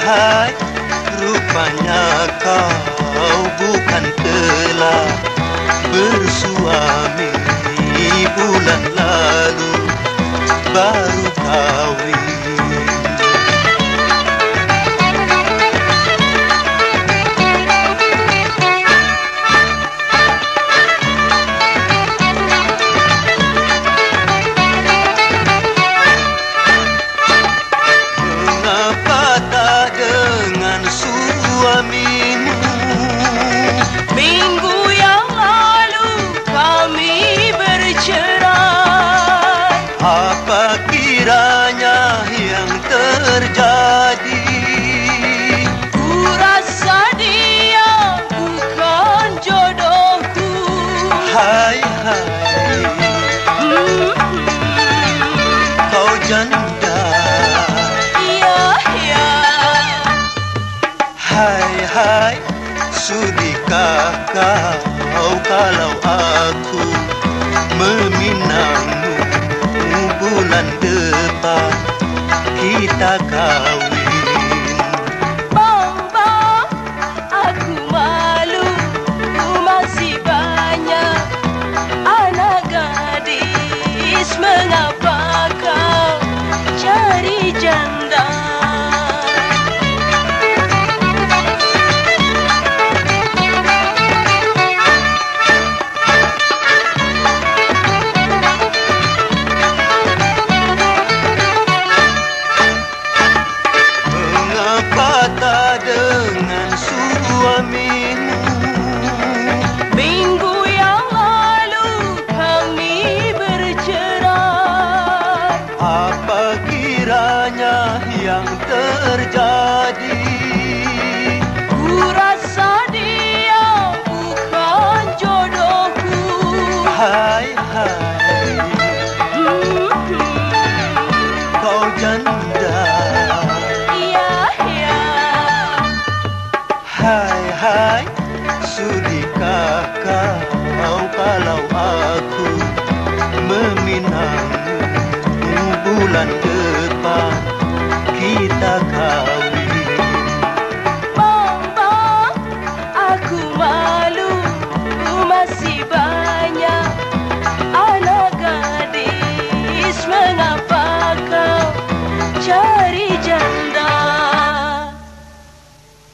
Hai, rupanya kau bukan telah bersuami. Bulan lalu baru kawin. Mengapa tak dengan suamimu? Minggu yang lalu kami bercerai. Apa kiranya yang terjadi? Ku rasa dia bukan jodohku. Hai, hai, kau janda. Ya, ya. Hai, hai, sudikah kau kalau aku meminangmu? Bulan depan kita kawin. Bang, bang, aku malu. Ku masih banyak anak gadis. Mengapa kau cari janda? Dengan suamimu. Minggu yang lalu kami bercerai. Apa kiranya yang terjadi? Ku rasa dia bukan jodohku. Hai, hai, kau janda. Hai, hai, sudikah kau kalau aku meminangmu? Bulan depan